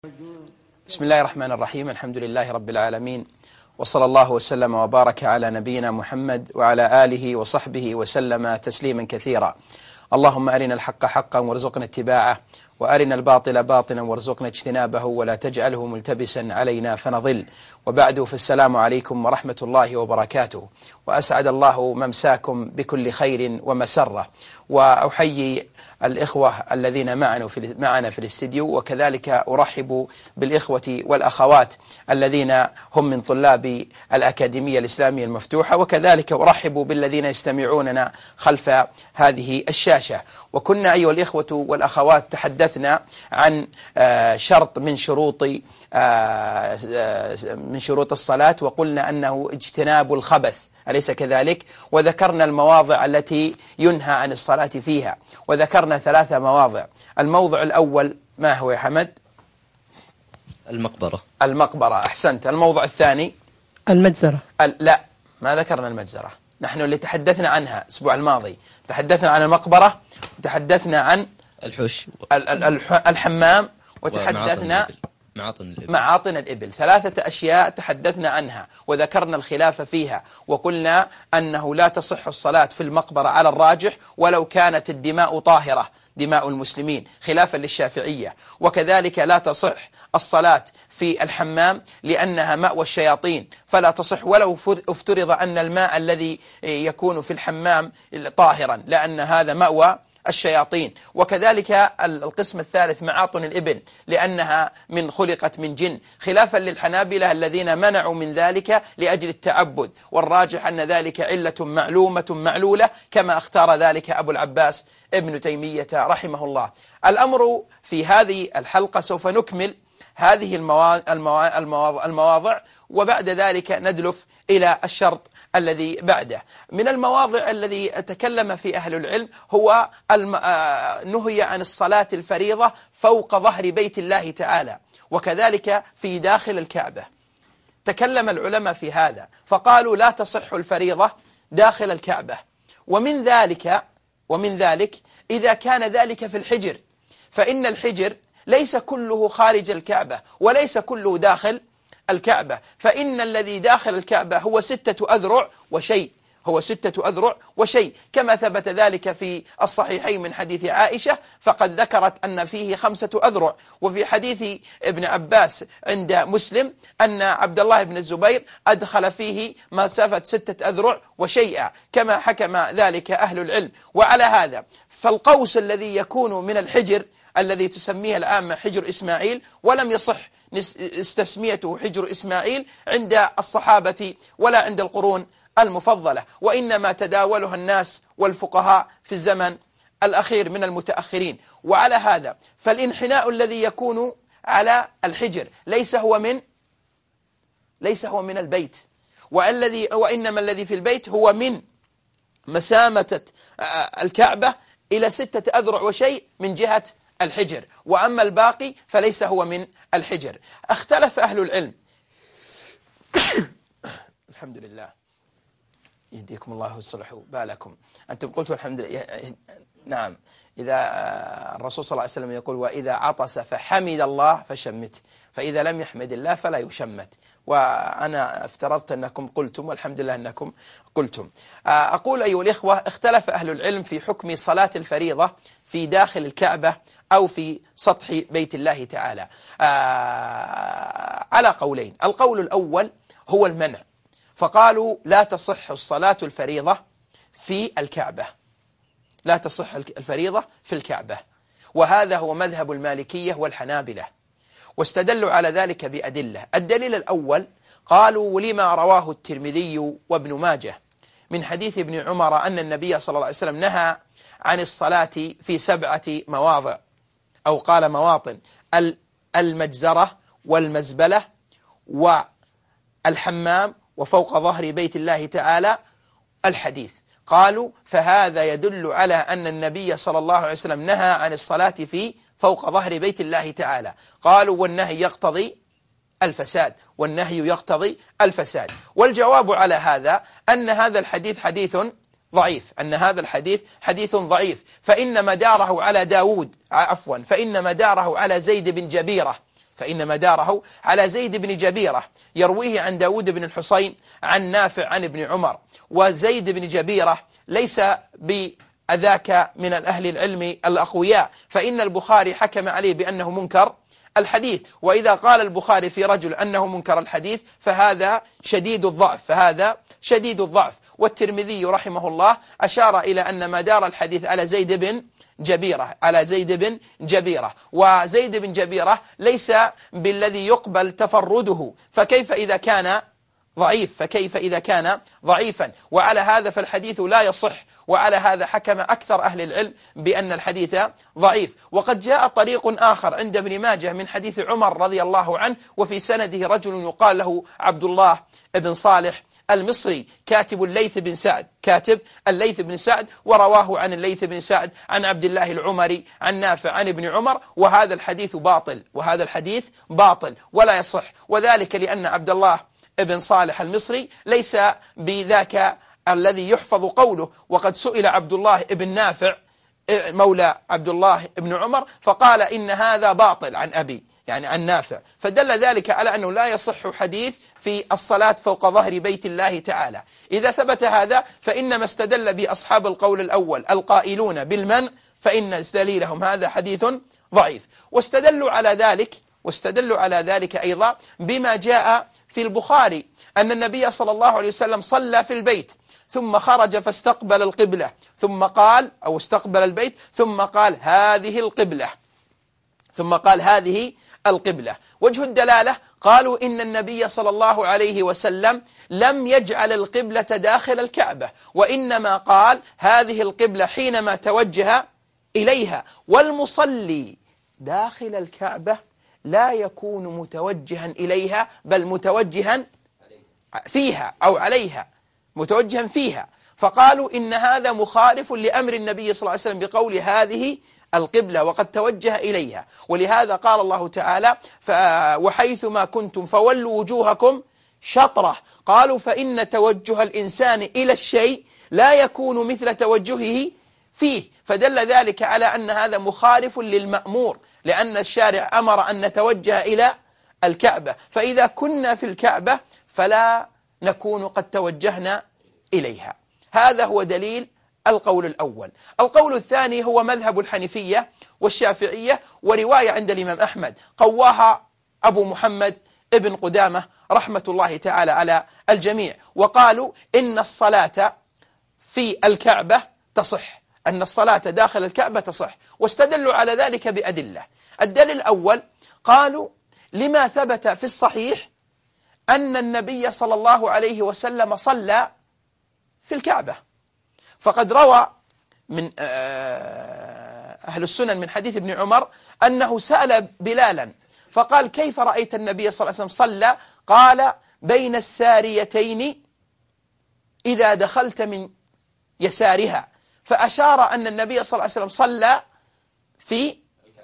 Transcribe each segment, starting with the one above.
بسم الله الرحمن الرحيم. الحمد لله رب العالمين، وصلى الله وسلم وبارك على نبينا محمد وعلى آله وصحبه وسلم تسليما كثيرا. اللهم أرنا الحق حقا وارزقنا اتباعه، وأرنا الباطل باطلا وارزقنا اجتنابه، ولا تجعله ملتبسا علينا فنضل. وبعد، فالسلام عليكم ورحمة الله وبركاته، وأسعد الله ممساكم بكل خير ومسرة. وأحيي الإخوة الذين معنا في الاستديو، وكذلك أرحب بالإخوة والأخوات الذين هم من طلاب الأكاديمية الإسلامية المفتوحة، وكذلك أرحب بالذين يستمعوننا خلف هذه الشاشة. وكنا أيها الإخوة والأخوات تحدثنا عن شرط من شروط الصلاة، وقلنا أنه اجتناب الخبث، أليس كذلك؟ وذكرنا المواضع التي ينهى عن الصلاة فيها، وذكرنا 3 مواضع. الموضع الأول ما هو يا حمد؟ المقبرة، أحسنت. الموضع الثاني المجزرة. لا، ما ذكرنا المجزرة. نحن اللي تحدثنا عنها الأسبوع الماضي تحدثنا عن المقبرة، وتحدثنا عن الحش، الحمام، وتحدثنا معاطن الإبل. 3 أشياء تحدثنا عنها وذكرنا الخلاف فيها، وقلنا أنه لا تصح الصلاة في المقبرة على الراجح ولو كانت الدماء طاهرة، دماء المسلمين، خلافا للشافعية. وكذلك لا تصح الصلاة في الحمام لأنها مأوى الشياطين، فلا تصح ولو افترض أن الماء الذي يكون في الحمام طاهرا، لأن هذا مأوى الشياطين. وكذلك القسم الثالث معاطن الإبل، لأنها خلقت من جن، خلافا للحنابلة الذين منعوا من ذلك لأجل التعبد، والراجح أن ذلك علة معلومة معلولة، كما اختار ذلك أبو العباس ابن تيمية رحمه الله. الأمر في هذه الحلقة سوف نكمل هذه المواضع، وبعد ذلك ندلف إلى الشرط الذي بعده. من المواضع الذي تكلم في أهل العلم هو نهي عن الصلاة الفريضة فوق ظهر بيت الله تعالى، وكذلك في داخل الكعبة. تكلم العلماء في هذا فقالوا لا تصح الفريضة داخل الكعبة، ومن ذلك إذا كان ذلك في الحجر، فإن الحجر ليس كله خارج الكعبة وليس كله داخل الكعبة، فإن الذي داخل الكعبة هو 6 أذرع وشيء، كما ثبت ذلك في الصحيحين من حديث عائشة، فقد ذكرت أن فيه 5 أذرع. وفي حديث ابن عباس عند مسلم أن عبد الله بن الزبير أدخل فيه مسافة 6 أذرع وشيئا، كما حكم ذلك أهل العلم. وعلى هذا فالقوس الذي يكون من الحجر الذي تسميه العامة حجر إسماعيل، ولم يصح استسميته حجر إسماعيل عند الصحابة ولا عند القرون المفضلة، وإنما تداولها الناس والفقهاء في الزمن الأخير من المتأخرين. وعلى هذا فالانحناء الذي يكون على الحجر ليس هو من البيت، وإنما الذي في البيت هو من مسامة الكعبة إلى 6 أذرع وشيء من جهة الحجر، وأما الباقي فليس هو من الحجر. اختلف أهل العلم الحمد لله، يهديكم الله ويصلح بالكم. أنتم قلتوا الحمد لله. نعم، إذا الرسول صلى الله عليه وسلم يقول وإذا عطس فحمد الله فشمت، فإذا لم يحمد الله فلا يشمت، وأنا افترضت أنكم قلتم، والحمد لله أنكم قلتم. أقول أيها الإخوة، اختلف أهل العلم في حكم صلاة الفريضة في داخل الكعبة أو في سطح بيت الله تعالى على قولين. القول الأول هو المنع، فقالوا لا تصح الصلاة الفريضة في الكعبة، لا تصح الفريضة في الكعبة، وهذا هو مذهب المالكية والحنابلة، واستدلوا على ذلك بأدلة. الدليل الأول قالوا لما رواه الترمذي وابن ماجه من حديث ابن عمر أن النبي صلى الله عليه وسلم نهى عن الصلاة في 7 مواضع، أو قال مواطن: المجزرة والمزبلة والحمام وفوق ظهر بيت الله تعالى الحديث. قالوا فهذا يدل على أن النبي صلى الله عليه وسلم نهى عن الصلاة في فوق ظهر بيت الله تعالى. قالوا والنهي يقتضي الفساد، والجواب على هذا أن هذا الحديث حديث ضعيف، فإن مداره على زيد بن جبيرة فإن مداره على زيد بن جبيرة يرويه عن داود بن الحصين عن نافع عن ابن عمر. وزيد بن جبيرة ليس بأذاك من الأهل العلم الأقوياء، فإن البخاري حكم عليه بأنه منكر الحديث، وإذا قال البخاري في رجل أنه منكر الحديث فهذا شديد الضعف. والترمذي رحمه الله أشار إلى أن مدار الحديث على زيد بن جبيرة، وزيد بن جبيرة ليس بالذي يقبل تفرده، فكيف إذا كان ضعيفا؟ وعلى هذا فالحديث لا يصح، وعلى هذا حكم أكثر أهل العلم بأن الحديث ضعيف. وقد جاء طريق آخر عند ابن ماجه من حديث عمر رضي الله عنه، وفي سنده رجل يقال له عبد الله بن صالح المصري كاتب الليث بن سعد، ورواه عن الليث بن سعد عن عبد الله العمري عن نافع عن ابن عمر، وهذا الحديث باطل ولا يصح، وذلك لأن عبد الله بن صالح المصري ليس بذاك الذي يحفظ قوله. وقد سئل عبد الله بن نافع مولى عبد الله بن عمر فقال إن هذا باطل عن أبي، يعني عن نافع، فدل ذلك على أنه لا يصح حديث في الصلاة فوق ظهر بيت الله تعالى. إذا ثبت هذا فإنما استدل بأصحاب القول الأول القائلون بالمنع، فإن دليلهم هذا حديث ضعيف. واستدلوا على ذلك أيضا بما جاء في البخاري أن النبي صلى الله عليه وسلم صلى في البيت ثم خرج فاستقبل القبلة، ثم قال أو استقبل البيت ثم قال هذه القبلة. وجه الدلالة قالوا إن النبي صلى الله عليه وسلم لم يجعل القبلة داخل الكعبة، وإنما قال هذه القبلة حينما توجه إليها، والمصلي داخل الكعبة لا يكون متوجها إليها بل متوجها فيها أو عليها، متوجها فيها. فقالوا إن هذا مخالف لأمر النبي صلى الله عليه وسلم بقول هذه القبلة وقد توجه إليها، ولهذا قال الله تعالى وحيثما كنتم فولوا وجوهكم شطرة. قالوا فإن توجه الإنسان إلى الشيء لا يكون مثل توجهه فيه، فدل ذلك على أن هذا مخالف للمأمور، لأن الشارع أمر أن نتوجه إلى الكعبة، فإذا كنا في الكعبة فلا نكون قد توجهنا إليها. هذا هو دليل القول الأول. القول الثاني هو مذهب الحنفية والشافعية، ورواية عند الإمام أحمد قواها أبو محمد ابن قدامة رحمة الله تعالى على الجميع، وقالوا إن الصلاة في الكعبة تصح، أن الصلاة داخل الكعبة تصح، واستدلوا على ذلك بأدلة. الدليل الأول قالوا لما ثبت في الصحيح أن النبي صلى الله عليه وسلم صلى في الكعبة، فقد روى من أهل السنن من حديث ابن عمر أنه سأل بلالا فقال كيف رأيت النبي صلى الله عليه وسلم صلى؟ قال بين الساريتين إذا دخلت من يسارها، فأشار أن النبي صلى الله عليه وسلم صلى في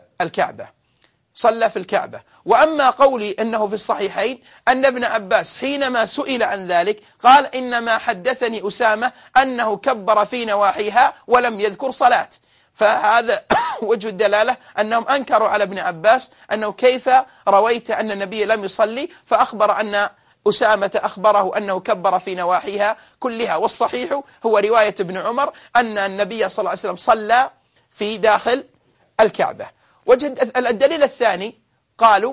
الكعبة. وأما قولي أنه في الصحيحين أن ابن عباس حينما سئل عن ذلك قال إنما حدثني أسامة أنه كبر في نواحيها ولم يذكر صلاة، فهذا وجه الدلالة أنهم أنكروا على ابن عباس أنه كيف رويت أن النبي لم يصلي، فأخبر أن أسامة أخبره أنه كبر في نواحيها كلها. والصحيح هو رواية ابن عمر أن النبي صلى الله عليه وسلم صلى في داخل الكعبة. الدليل الثاني قالوا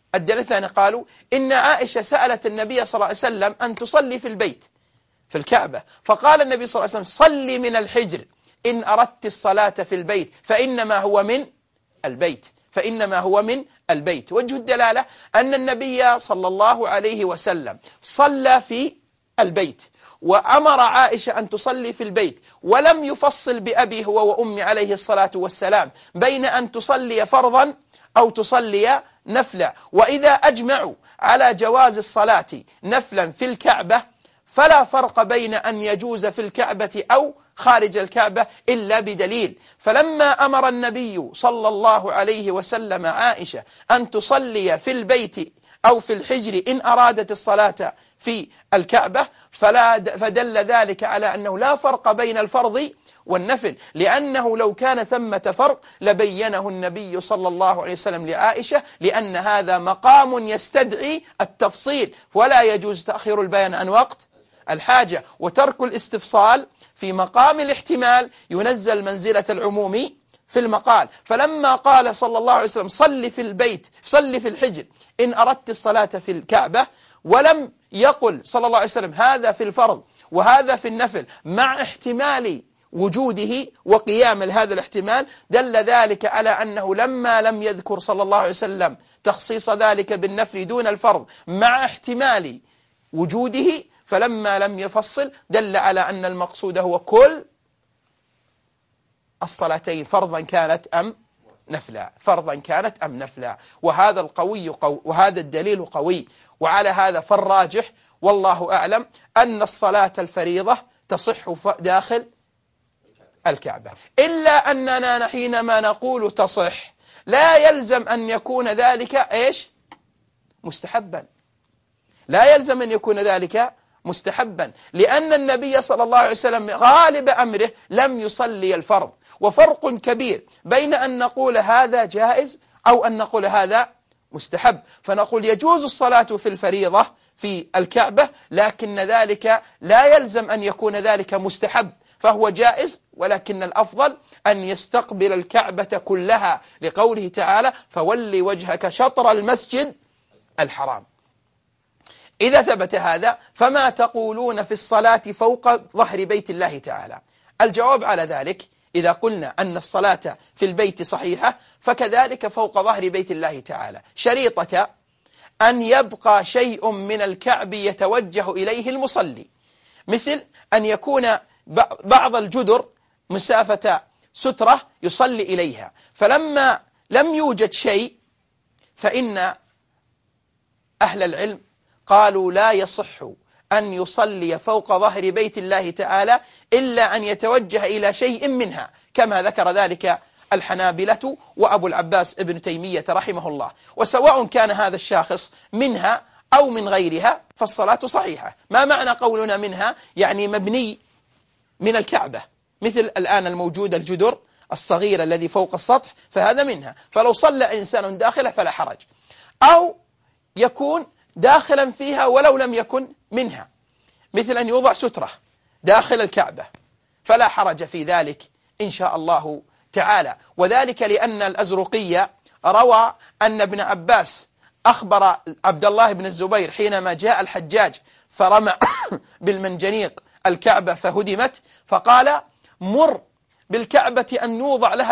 إن عائشة سألت النبي صلى الله عليه وسلم أن تصلي في البيت في الكعبة، فقال النبي صلى الله عليه وسلم صلي من الحجر إن أردت الصلاة في البيت فإنما هو من البيت. وجه الدلالة أن النبي صلى الله عليه وسلم صلى في البيت وأمر عائشة أن تصلي في البيت، ولم يفصل بأبي هو وأمي عليه الصلاة والسلام بين أن تصلي فرضا أو تصلي نفلا. وإذا أجمعوا على جواز الصلاة نفلا في الكعبة فلا فرق بين أن يجوز في الكعبة أو خارج الكعبة إلا بدليل. فلما أمر النبي صلى الله عليه وسلم عائشة أن تصلي في البيت أو في الحجر إن أرادت الصلاة في الكعبة، فدل ذلك على أنه لا فرق بين الفرض والنفل، لأنه لو كان ثمة فرق لبينه النبي صلى الله عليه وسلم لعائشة، لأن هذا مقام يستدعي التفصيل، ولا يجوز تأخير البيان عن وقت الحاجة. وترك الاستفصال في مقام الاحتمال ينزل منزلة العموم في المقال. فلما قال صلى الله عليه وسلم صل في البيت، صل في الحجر إن أردت الصلاة في الكعبة، ولم يقل صلى الله عليه وسلم هذا في الفرض وهذا في النفل مع احتمال وجوده وقيام هذا الاحتمال، دل ذلك على أنه لما لم يذكر صلى الله عليه وسلم تخصيص ذلك بالنفل دون الفرض مع احتمال وجوده، فلما لم يفصل دل على أن المقصود هو كل الصلاتين فرضا كانت أم نفلا، فرضا كانت أم نفلا. وهذا القوي وهذا الدليل قوي. وعلى هذا فالراجح والله أعلم أن الصلاة الفريضة تصح داخل الكعبة، إلا أننا حينما نقول تصح لا يلزم أن يكون ذلك إيش؟ مستحبا. لا يلزم أن يكون ذلك مستحبا، لأن النبي صلى الله عليه وسلم غالب أمره لم يصلي الفرض. وفرق كبير بين أن نقول هذا جائز أو أن نقول هذا مستحب. فنقول يجوز الصلاة في الفريضة في الكعبة، لكن ذلك لا يلزم أن يكون ذلك مستحب، فهو جائز، ولكن الأفضل أن يستقبل الكعبة كلها، لقوله تعالى فول وجهك شطر المسجد الحرام. إذا ثبت هذا فما تقولون في الصلاة فوق ظهر بيت الله تعالى؟ الجواب على ذلك إذا قلنا أن الصلاة في البيت صحيحة فكذلك فوق ظهر بيت الله تعالى، شريطة أن يبقى شيء من الكعب يتوجه إليه المصلي، مثل أن يكون بعض الجدر مسافة سترة يصلي إليها، فلما لم يوجد شيء فإن أهل العلم قالوا لا يصح أن يصلي فوق ظهر بيت الله تعالى إلا أن يتوجه إلى شيء منها، كما ذكر ذلك الحنابلة وأبو العباس ابن تيمية رحمه الله. وسواء كان هذا الشاخص منها أو من غيرها فالصلاة صحيحة. ما معنى قولنا منها؟ يعني مبني من الكعبة، مثل الآن الموجود الجدر الصغير الذي فوق السطح، فهذا منها، فلو صلى إنسان داخله فلا حرج، أو يكون داخلا فيها ولو لم يكن منها، مثل أن يوضع سترة داخل الكعبة، فلا حرج في ذلك إن شاء الله تعالى. وذلك لأن الأزرقية روى أن ابن عباس أخبر عبد الله بن الزبير حينما جاء الحجاج فرمى بالمنجنيق الكعبة فهدمت، فقال مر بالكعبة أن يوضع لها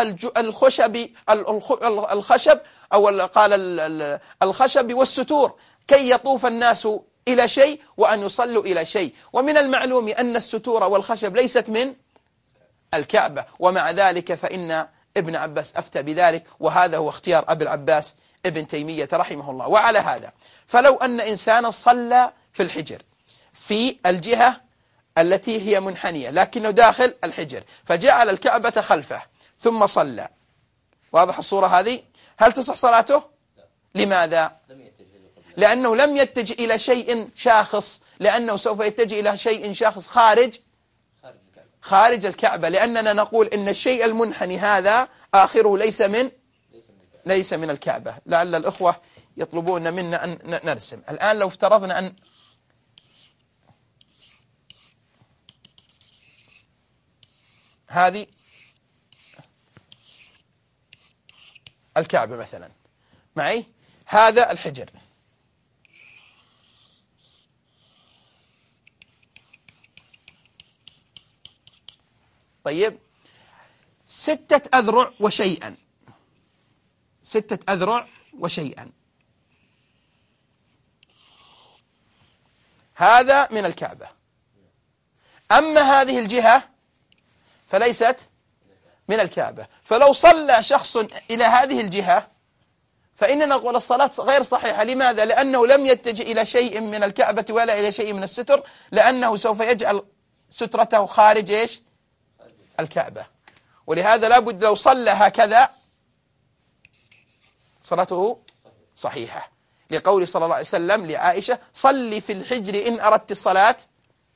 الخشب أو قال الخشب والستور كي يطوف الناس إلى شيء وأن يصلوا إلى شيء. ومن المعلوم أن الستور والخشب ليست من الكعبة، ومع ذلك فإن ابن عباس أفتى بذلك، وهذا هو اختيار أبي العباس ابن تيمية رحمه الله. وعلى هذا فلو أن إنسانا صلى في الحجر في الجهة التي هي منحنية لكنه داخل الحجر، فجعل الكعبة خلفه ثم صلى، واضح الصورة هذه؟ هل تصح صلاته؟ لماذا؟ لأنه لم يتجه إلى شيء شاخص، لأنه سوف يتجه إلى شيء شاخص خارج الكعبة، لأننا نقول إن الشيء المنحني هذا آخره ليس من الكعبة. لعل الأخوة يطلبون منا أن نرسم الآن. لو افترضنا أن هذه الكعبة مثلا معي، هذا الحجر، طيب 6 أذرع وشيئا، 6 أذرع وشيئا، هذا من الكعبة. أما هذه الجهة فليست من الكعبة، فلو صلى شخص إلى هذه الجهة فإننا نقول الصلاة غير صحيحة. لماذا؟ لأنه لم يتجه إلى شيء من الكعبة ولا إلى شيء من الستر، لأنه سوف يجعل سترته خارج إيش؟ الكعبة. ولهذا لابد لو صلى هكذا صلاته صحيحة، لقول صلى الله عليه وسلم لعائشة صلي في الحجر إن أردت الصلاة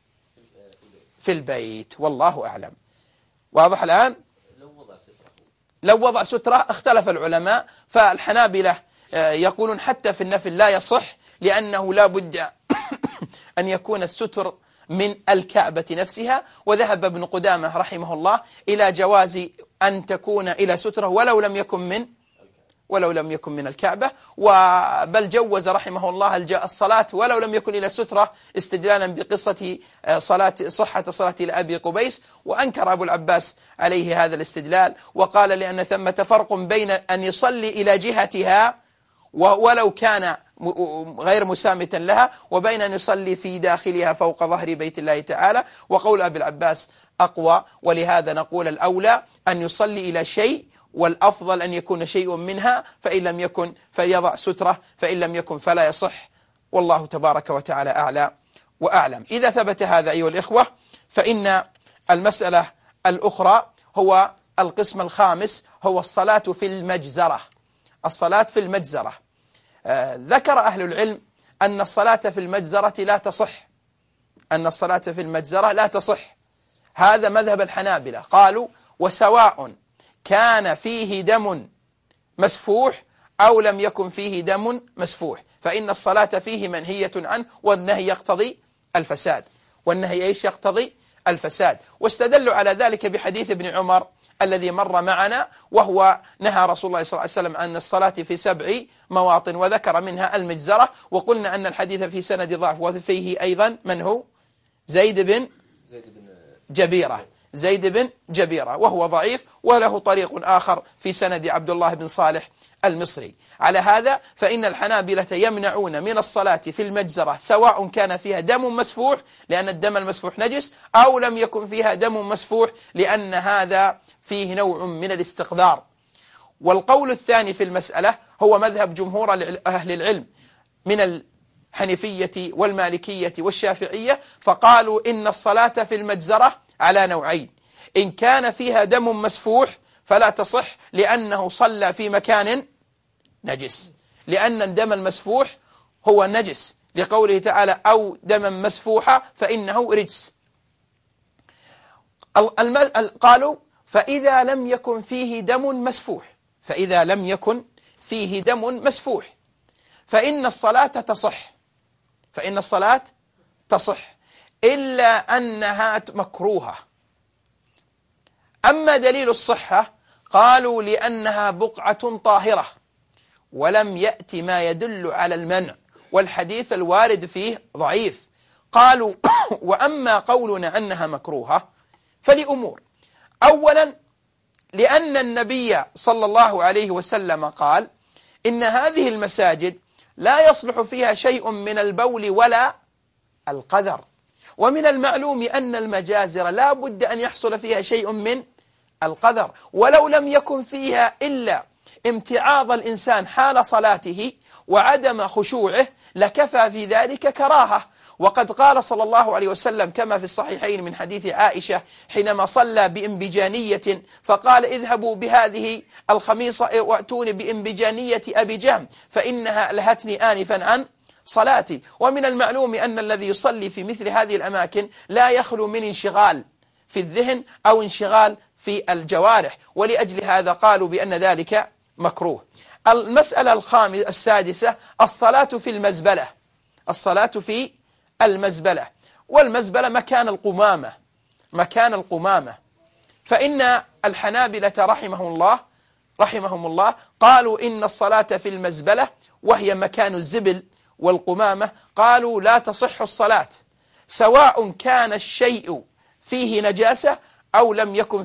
في البيت، والله أعلم. واضح الآن؟ لو وضع سترة اختلف العلماء، فالحنابلة يقولون حتى في النفل لا يصح، لأنه لا بد أن يكون الستر من الكعبة نفسها. وذهب ابن قدامة رحمه الله إلى جواز أن تكون إلى سترة ولو لم يكن من الكعبة، بل جوز رحمه الله الصلاة ولو لم يكن إلى سترة، استدلالا بقصة صحة صلاة لأبي قبيس. وأنكر أبو العباس عليه هذا الاستدلال، وقال لأن ثمة فرق بين أن يصلي إلى جهتها ولو كان غير مسامتا لها، وبين أن يصلي في داخلها فوق ظهر بيت الله تعالى. وقول أبي العباس أقوى، ولهذا نقول الأولى أن يصلي إلى شيء، والأفضل أن يكون شيء منها، فإن لم يكن فليضع سترة، فإن لم يكن فلا يصح، والله تبارك وتعالى أعلى وأعلم. إذا ثبت هذا أيها الإخوة، فإن المسألة الأخرى هو القسم الخامس، هو الصلاة في المجزرة. الصلاة في المجزرة، ذكر أهل العلم أن الصلاة في المجزرة لا تصح، أن الصلاة في المجزرة لا تصح. هذا مذهب الحنابلة، قالوا وسواء كان فيه دم مسفوح أو لم يكن فيه دم مسفوح، فإن الصلاة فيه منهية عنه، والنهي يقتضي الفساد. والنهي إيش يقتضي؟ الفساد. واستدلوا على ذلك بحديث ابن عمر الذي مر معنا، وهو نهى رسول الله صلى الله عليه وسلم عن الصلاة في 7 مواطن، وذكر منها المجزرة. وقلنا أن الحديث في سند ضعف، وفيه أيضا من هو؟ زيد بن جبيرة، وهو ضعيف، وله طريق آخر في سند عبد الله بن صالح المصري. على هذا فإن الحنابلة يمنعون من الصلاة في المجزرة سواء كان فيها دم مسفوح، لأن الدم المسفوح نجس، أو لم يكن فيها دم مسفوح، لأن هذا فيه نوع من الاستقذار. والقول الثاني في المسألة هو مذهب جمهور أهل العلم من الحنفية والمالكية والشافعية، فقالوا إن الصلاة في المجزرة على نوعين: إن كان فيها دم مسفوح فلا تصح، لأنه صلى في مكان نجس، لأن الدم المسفوح هو نجس، لقوله تعالى أو دما مسفوحا فإنه رجس. قالوا فإذا لم يكن فيه دم مسفوح، فإن الصلاة تصح، إلا أنها مكروهة. أما دليل الصحة، قالوا لأنها بقعة طاهرة، ولم يأتي ما يدل على المنع، والحديث الوارد فيه ضعيف. قالوا وأما قولنا أنها مكروهة فلأمور: أولا، لأن النبي صلى الله عليه وسلم قال إن هذه المساجد لا يصلح فيها شيء من البول ولا القذر، ومن المعلوم أن المجازر لا بد أن يحصل فيها شيء من القذر، ولو لم يكن فيها إلا امتعاض الإنسان حال صلاته وعدم خشوعه لكفى في ذلك كراهة. وقد قال صلى الله عليه وسلم كما في الصحيحين من حديث عائشة حينما صلى بإنبجانية، فقال اذهبوا بهذه الخميصة وأتوني بإنبجانية أبي جهم فإنها ألهتني آنفا عن صلاتي. ومن المعلوم أن الذي يصلي في مثل هذه الأماكن لا يخلو من انشغال في الذهن أو انشغال في الجوارح، ولأجل هذا قالوا بأن ذلك مكروه. المسألة السادسة: الصلاة في المزبلة. والمزبلة مكان القمامة. فإن الحنابلة رحمهم الله قالوا إن الصلاة في المزبلة، وهي مكان الزبل والقمامة، قالوا لا تصح الصلاة سواء كان الشيء فيه نجاسة أو لم يكن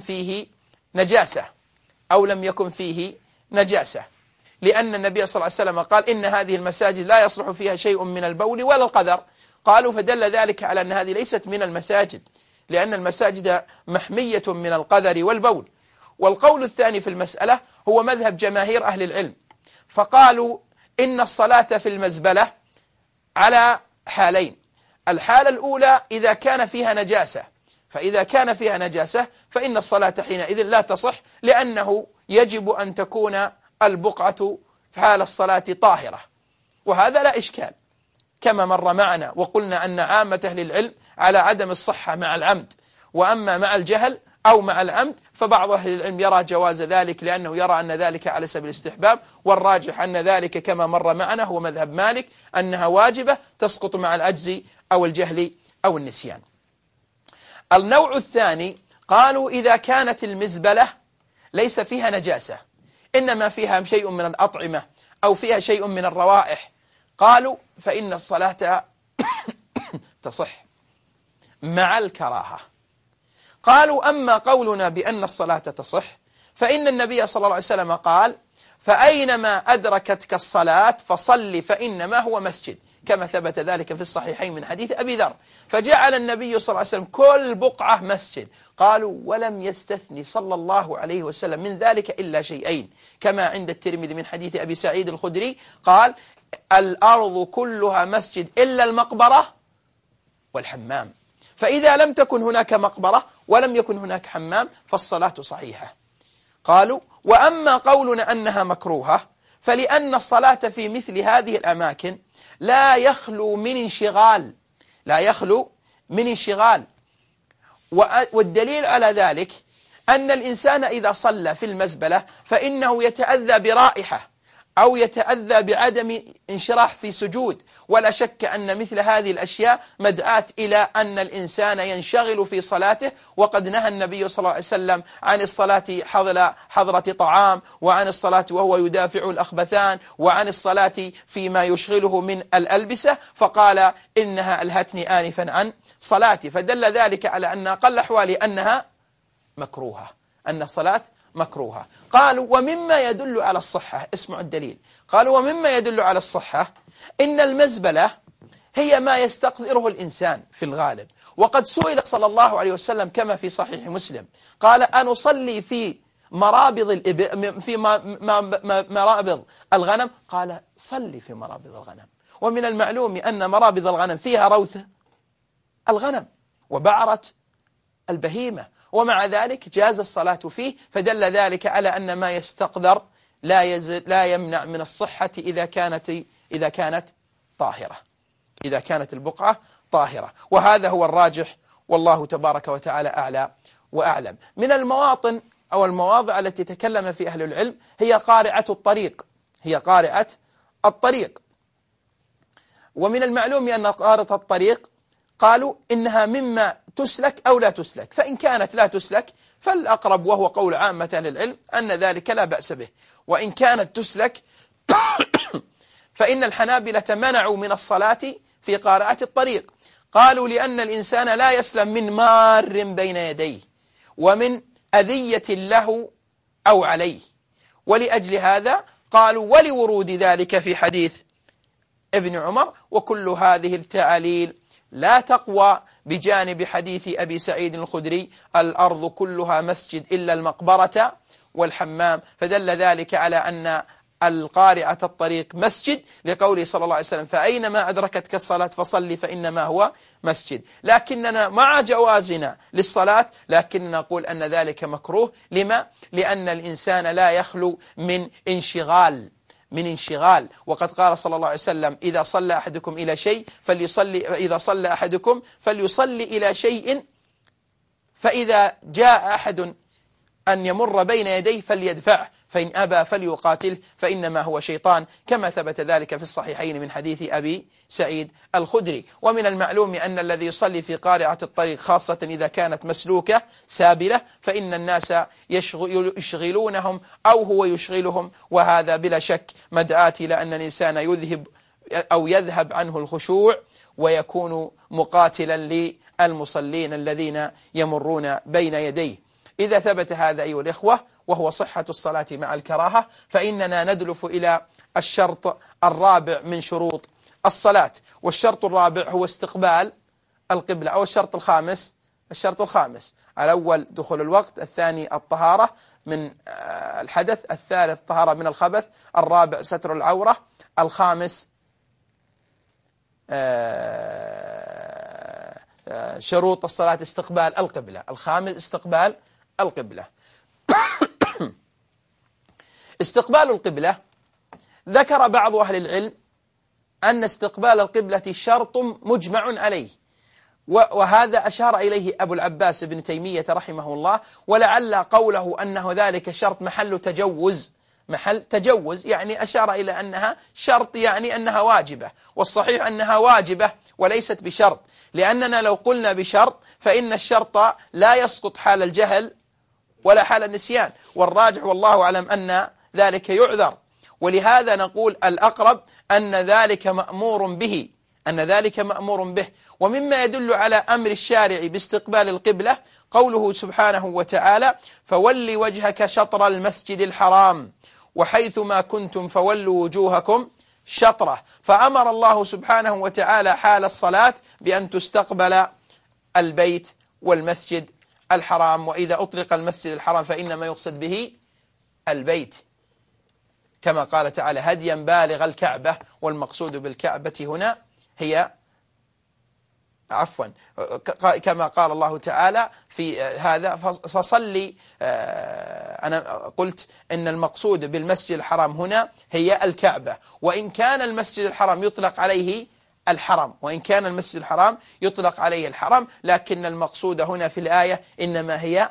فيه نجاسة، لأن النبي صلى الله عليه وسلم قال إن هذه المساجد لا يصلح فيها شيء من البول ولا القذر. قالوا فدل ذلك على أن هذه ليست من المساجد، لأن المساجد محمية من القذر والبول. والقول الثاني في المسألة هو مذهب جماهير أهل العلم، فقالوا إن الصلاة في المزبلة على حالين: الحالة الأولى إذا كان فيها نجاسة، فإذا كان فيها نجاسة فإن الصلاة حينئذ لا تصح، لأنه يجب أن تكون البقعة في حال الصلاة طاهرة، وهذا لا إشكال كما مر معنا. وقلنا أن عامة أهل العلم على عدم الصحة مع العمد، وأما مع الجهل أو مع العمد فبعض أهل العلم يرى جواز ذلك، لأنه يرى أن ذلك على سبيل الاستحباب، والراجح أن ذلك كما مر معنا هو مذهب مالك أنها واجبة تسقط مع العجز أو الجهل أو النسيان. النوع الثاني قالوا إذا كانت المزبلة ليس فيها نجاسة، إنما فيها شيء من الأطعمة أو فيها شيء من الروائح، قالوا فإن الصلاة تصح مع الكراهة. قالوا أما قولنا بأن الصلاة تصح فإن النبي صلى الله عليه وسلم قال فأينما أدركتك الصلاة فصل فإنما هو مسجد، كما ثبت ذلك في الصحيحين من حديث أبي ذر، فجعل النبي صلى الله عليه وسلم كل بقعة مسجد. قالوا ولم يستثني صلى الله عليه وسلم من ذلك إلا شيئين، كما عند الترمذي من حديث أبي سعيد الخدري قال الأرض كلها مسجد إلا المقبرة والحمام، فإذا لم تكن هناك مقبرة ولم يكن هناك حمام فالصلاة صحيحة. قالوا وأما قولنا أنها مكروهة فلأن الصلاة في مثل هذه الأماكن لا يخلو من انشغال، والدليل على ذلك أن الإنسان إذا صلى في المزبلة فإنه يتأذى برائحة أو يتأذى بعدم انشراح في سجود، ولا شك أن مثل هذه الأشياء مدعاة إلى أن الإنسان ينشغل في صلاته، وقد نهى النبي صلى الله عليه وسلم عن الصلاة حضرة طعام، وعن الصلاة وهو يدافع الأخبثان، وعن الصلاة فيما يشغله من الألبسة، فقال إنها ألهتني آنفا عن صلاتي، فدل ذلك على أن أقل أحوالي أنها مكروهة، أن الصلاة مكروهة. قالوا ومما يدل على الصحة، اسمعوا الدليل، قالوا ومما يدل على الصحة إن المزبلة هي ما يستقذره الإنسان في الغالب، وقد سئل صلى الله عليه وسلم كما في صحيح مسلم قال أنصلي في مرابض الإبل في مرابض الغنم؟ قال صلي في مرابض الغنم، ومن المعلوم أن مرابض الغنم فيها روث الغنم وبعرة البهيمة، ومع ذلك جاز الصلاة فيه، فدل ذلك على أن ما يستقذر لا يمنع من الصحة إذا كانت طاهرة، إذا كانت البقعة طاهرة، وهذا هو الراجح والله تبارك وتعالى أعلى وأعلم. من المواطن أو المواضع التي تكلم في أهل العلم هي قارعة الطريق، ومن المعلوم أن قارعة الطريق قالوا إنها مما تسلك أو لا تسلك، فإن كانت لا تسلك فالأقرب وهو قول عامة أهل العلم أن ذلك لا بأس به، وإن كانت تسلك فإن الحنابلة منعوا من الصلاة في قارعة الطريق. قالوا لأن الإنسان لا يسلم من مار بين يديه ومن أذية له أو عليه، ولأجل هذا قالوا ولورود ذلك في حديث ابن عمر، وكل هذه التعاليل لا تقوى بجانب حديث أبي سعيد الخدري الأرض كلها مسجد إلا المقبرة والحمام، فدل ذلك على أن القارعة الطريق مسجد لقوله صلى الله عليه وسلم فأينما أدركتك الصلاة فصل فإنما هو مسجد. لكننا مع جوازنا للصلاة لكن نقول أن ذلك مكروه. لما؟ لأن الإنسان لا يخلو من انشغال، وقد قال صلى الله عليه وسلم إذا صلى أحدكم إلى شيء فليصلي إلى شيء، فإذا جاء أحد أن يمر بين يديه فليدفعه، فإن أبى فليقاتله فإنما هو شيطان، كما ثبت ذلك في الصحيحين من حديث أبي سعيد الخدري. ومن المعلوم أن الذي يصلي في قارعة الطريق خاصة إذا كانت مسلوكة سابلة فإن الناس يشغلونهم أو هو يشغلهم، وهذا بلا شك مدعاة إلى أن الإنسان يذهب عنه الخشوع ويكون مقاتلا للمصلين الذين يمرون بين يديه. إذا ثبت هذا أيها الإخوة وهو صحة الصلاة مع الكراهة، فإننا ندلف إلى الشرط الرابع من شروط الصلاة، والشرط الرابع هو استقبال القبلة، أو الشرط الخامس الأول دخول الوقت، الثاني الطهارة من الحدث، الثالث طهارة من الخبث، الرابع ستر العورة، الخامس شروط الصلاة استقبال القبلة، الخامس استقبال القبلة. استقبال القبلة ذكر بعض أهل العلم أن استقبال القبلة شرط مجمع عليه، وهذا أشار إليه أبو العباس ابن تيمية رحمه الله، ولعل قوله أنه ذلك شرط محل تجوز يعني أشار إلى أنها شرط، يعني أنها واجبة، والصحيح أنها واجبة وليست بشرط، لأننا لو قلنا بشرط فإن الشرط لا يسقط حال الجهل ولا حال النسيان، والراجح والله أعلم أن ذلك يعذر. ولهذا نقول الأقرب أن ذلك مأمور به. ومما يدل على أمر الشارع باستقبال القبلة قوله سبحانه وتعالى: فول وجهك شطر المسجد الحرام وحيث ما كنتم فولوا وجوهكم شطره. فأمر الله سبحانه وتعالى حال الصلاة بأن تستقبل البيت والمسجد الحرام، وإذا أطلق المسجد الحرام فإنما يقصد به البيت، كما قال تعالى: هديا بالغ الكعبة، والمقصود بالكعبة هنا هي كما قال الله تعالى في هذا: فصلي. أنا قلت إن المقصود بالمسجد الحرام هنا هي الكعبة، وإن كان المسجد الحرام يطلق عليه الحرم، لكن المقصود هنا في الآية إنما هي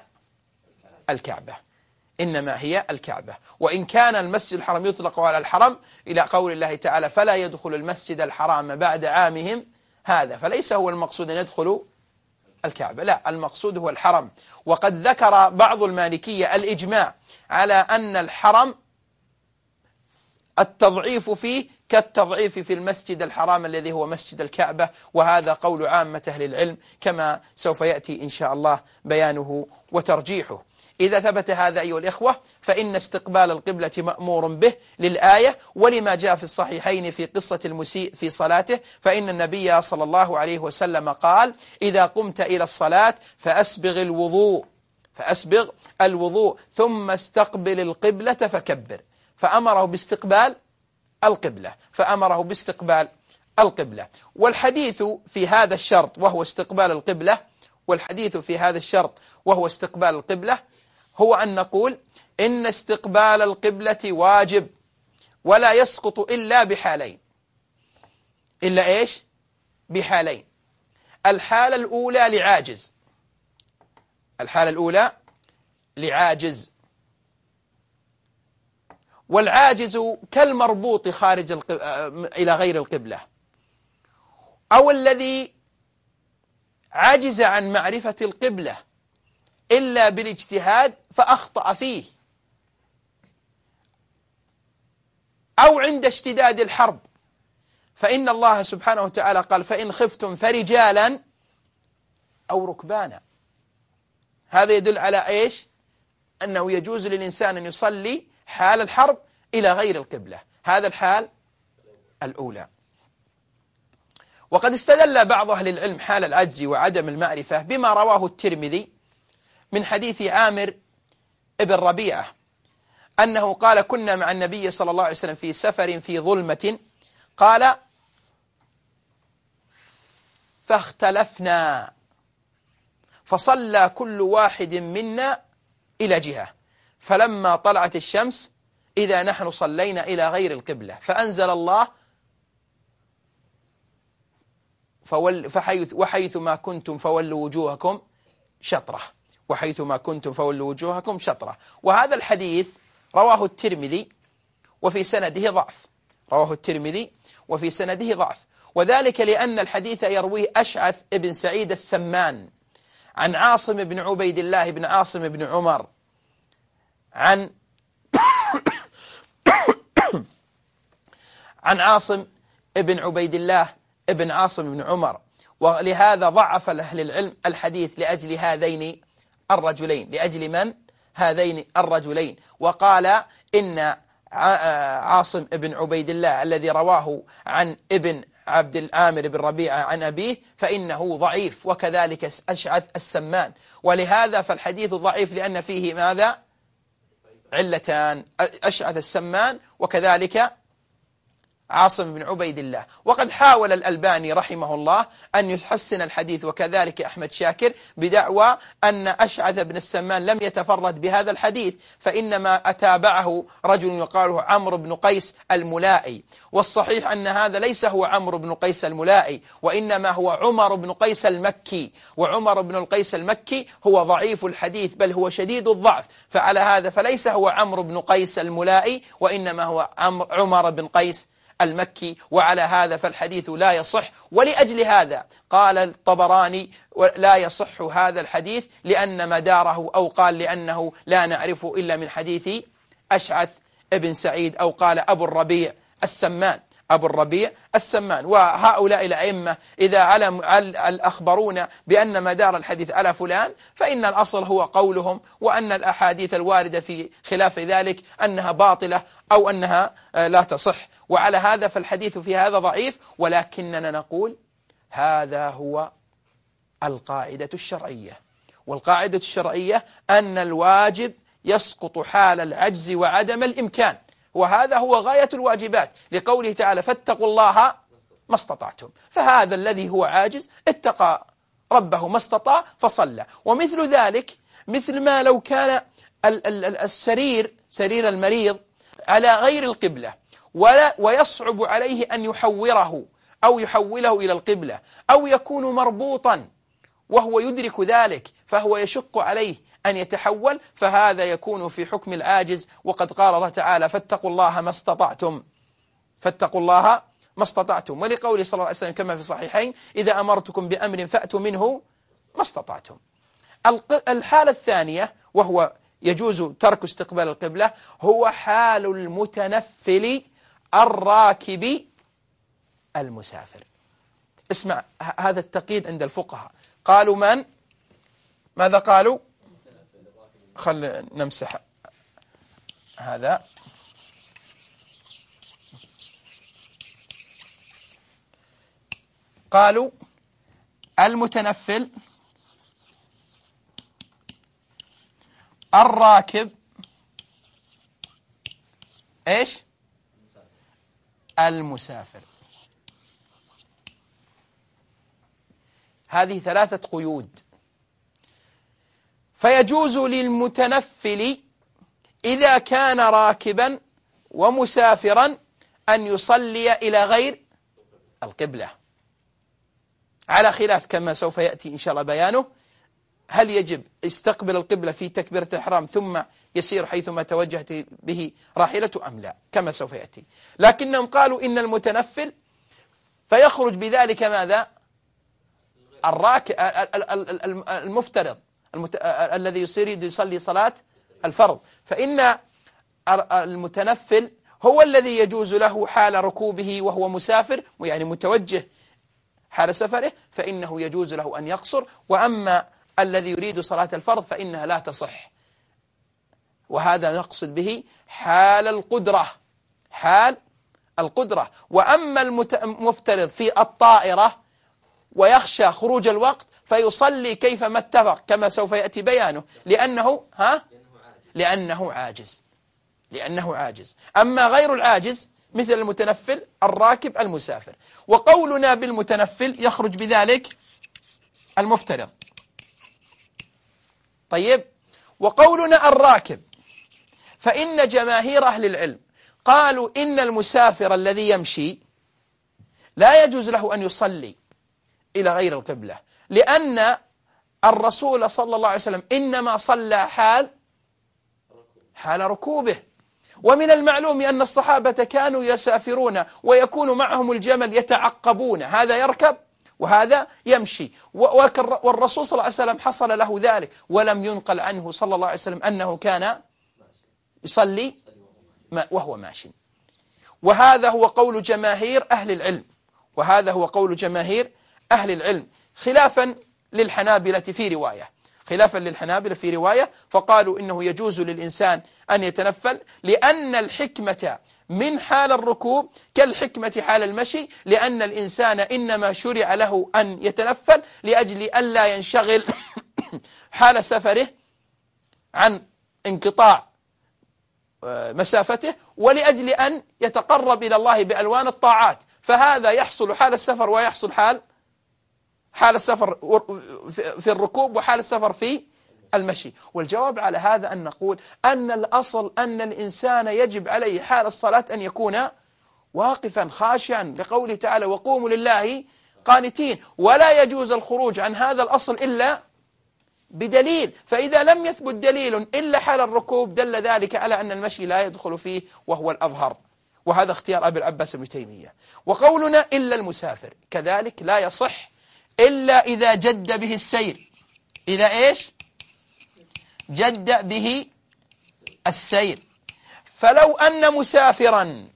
الكعبة. وإن كان المسجد الحرام يطلق على الحرم إلى قول الله تعالى: فلا يدخل المسجد الحرام بعد عامهم هذا، فليس هو المقصود أن يدخلوا الكعبة، لا، المقصود هو الحرم. وقد ذكر بعض المالكية الإجماع على أن الحرم التضعيف فيه كالتضعيف في المسجد الحرام الذي هو مسجد الكعبة، وهذا قول عامة أهل العلم كما سوف يأتي إن شاء الله بيانه وترجيحه. إذا ثبت هذا أيها الإخوة فإن استقبال القبلة مأمور به للآية، ولما جاء في الصحيحين في قصة المسيء في صلاته، فإن النبي صلى الله عليه وسلم قال: إذا قمت إلى الصلاة فأسبغ الوضوء ثم استقبل القبلة فكبر. فأمره باستقبال القبلة. والحديث في هذا الشرط وهو استقبال القبلة هو أن نقول إن استقبال القبلة واجب ولا يسقط إلا بحالين. الحالة الأولى لعاجز، والعاجز كالمربوط خارج إلى غير القبلة، أو الذي عجز عن معرفة القبلة إلا بالاجتهاد فأخطأ فيه، أو عند اشتداد الحرب، فإن الله سبحانه وتعالى قال: فإن خفتم فرجالا أو ركبانا. هذا يدل على إيش؟ أنه يجوز للإنسان أن يصلي حال الحرب إلى غير القبلة، هذا الحال الأولى. وقد استدل بعض أهل العلم حال العجز وعدم المعرفة بما رواه الترمذي من حديث عامر ابن ربيعة أنه قال: كنا مع النبي صلى الله عليه وسلم في سفر في ظلمة، قال: فاختلفنا فصلى كل واحد منا إلى جهة، فلما طلعت الشمس إذا نحن صلينا إلى غير القبلة، فأنزل الله: وحيث ما كنتم فولوا وجوهكم شطرة. وهذا الحديث رواه الترمذي وفي سنده ضعف، وذلك لأن الحديث يرويه أشعث بن سعيد السمان عن عاصم بن عبيد الله بن عاصم بن عمر عن عاصم بن عبيد الله بن عاصم بن عمر، ولهذا ضعف أهل العلم الحديث لأجل هذين الرجلين، وقال إن عاصم بن عبيد الله الذي رواه عن ابن عبد العامر بن ربيعة عن أبيه فإنه ضعيف، وكذلك أشعث السمان، ولهذا فالحديث ضعيف لأن فيه ماذا؟ علتان: أشعث السمان وكذلك عاصم بن عبيد الله. وقد حاول الألباني رحمه الله أن يحسن الحديث، وكذلك أحمد شاكر، بدعوى أن أشعث بن السمان لم يتفرد بهذا الحديث، فإنما أتابعه رجل يقاله عمرو بن قيس الملائي. والصحيح أن هذا ليس هو عمرو بن قيس الملائي، وإنما هو عمر بن قيس المكي، وعمر بن القيس المكي هو ضعيف الحديث، بل هو شديد الضعف. فعلى هذا فليس هو عمرو بن قيس الملائي، وإنما هو عمر بن قيس المكي. وعلى هذا فالحديث لا يصح. ولأجل هذا قال الطبراني لا يصح هذا الحديث لأن مداره، أو قال لأنه لا نعرفه إلا من حديث أشعث ابن سعيد، أو قال أبو الربيع السمان، أبو الربيع السمان. وهؤلاء الأئمة إذا أخبرونا بأن مدار الحديث على فلان، فإن الأصل هو قولهم، وأن الأحاديث الواردة في خلاف ذلك أنها باطلة أو أنها لا تصح. وعلى هذا فالحديث في هذا ضعيف، ولكننا نقول هذا هو القاعدة الشرعية. والقاعدة الشرعية أن الواجب يسقط حال العجز وعدم الإمكان، وهذا هو غاية الواجبات، لقوله تعالى فاتقوا الله ما استطعتم. فهذا الذي هو عاجز اتقى ربه ما استطاع فصلى. ومثل ذلك مثل ما لو كان سرير المريض على غير القبلة، ويصعب عليه أن يحوره أو يحوله إلى القبلة، أو يكون مربوطا وهو يدرك ذلك فهو يشق عليه أن يتحول، فهذا يكون في حكم العاجز. وقد قال الله تعالى فاتقوا الله ما استطعتم، فاتقوا الله ما استطعتم. ولقوله صلى الله عليه وسلم كما في الصحيحين إذا أمرتكم بأمر فأتوا منه ما استطعتم. الحالة الثانية وهو يجوز ترك استقبال القبلة هو حال المتنفل الراكب المسافر. اسمع هذا التقييد عند الفقهاء، قالوا ماذا قالوا؟ خل نمسح هذا. قالوا المتنفل الراكب ايش؟ المسافر. هذه ثلاثة قيود. فيجوز للمتنفل إذا كان راكبا ومسافرا أن يصلي إلى غير القبلة، على خلاف كما سوف يأتي إن شاء الله بيانه، هل يجب يستقبل القبلة في تكبيرة الإحرام ثم يسير حيثما توجهت به راحلته أم لا، كما سوف يأتي. لكنهم قالوا إن المتنفل فيخرج بذلك ماذا؟ المفترض الذي يريد يصلي صلاة الفرض، فإن المتنفل هو الذي يجوز له حال ركوبه وهو مسافر، يعني متوجه حال سفره، فإنه يجوز له أن يقصر. وأما الذي يريد صلاة الفرض فإنها لا تصح، وهذا نقصد به حال القدرة، حال القدرة. وأما المفترض في الطائرة ويخشى خروج الوقت فيصلي كيفما اتفق كما سوف يأتي بيانه، لأنه عاجز. أما غير العاجز مثل المتنفل الراكب المسافر. وقولنا بالمتنفل يخرج بذلك المفترض. طيب، وقولنا الراكب فإن جماهير أهل العلم قالوا إن المسافر الذي يمشي لا يجوز له أن يصلي إلى غير القبلة، لأن الرسول صلى الله عليه وسلم إنما صلى حال ركوبه. ومن المعلوم أن الصحابة كانوا يسافرون ويكون معهم الجمل يتعقبون، هذا يركب وهذا يمشي، والرسول صلى الله عليه وسلم حصل له ذلك، ولم ينقل عنه صلى الله عليه وسلم أنه كان يصلي وهو ماشي. وهذا هو قول جماهير أهل العلم، وهذا هو قول جماهير أهل العلم، خلافا للحنابلة في رواية، فقالوا إنه يجوز للإنسان أن يتنفل، لأن الحكمة من حال الركوب كالحكمة حال المشي، لأن الإنسان إنما شرع له أن يتنفل لأجل أن لا ينشغل حال سفره عن انقطاع مسافته، ولأجل أن يتقرب إلى الله بألوان الطاعات، فهذا يحصل حال السفر ويحصل حال السفر في الركوب وحال السفر في المشي. والجواب على هذا أن نقول أن الأصل أن الإنسان يجب عليه حال الصلاة أن يكون واقفا خاشعا، لقوله تعالى وقوموا لله قانتين، ولا يجوز الخروج عن هذا الأصل إلا بدليل. فإذا لم يثبت دليل إلا حال الركوب دل ذلك على أن المشي لا يدخل فيه، وهو الأظهر، وهذا اختيار أبي العباس ابن تيمية. وقولنا إلا المسافر كذلك لا يصح إلا إذا جد به السير. إذا إيش؟ جد به السير. فلو أن مسافرا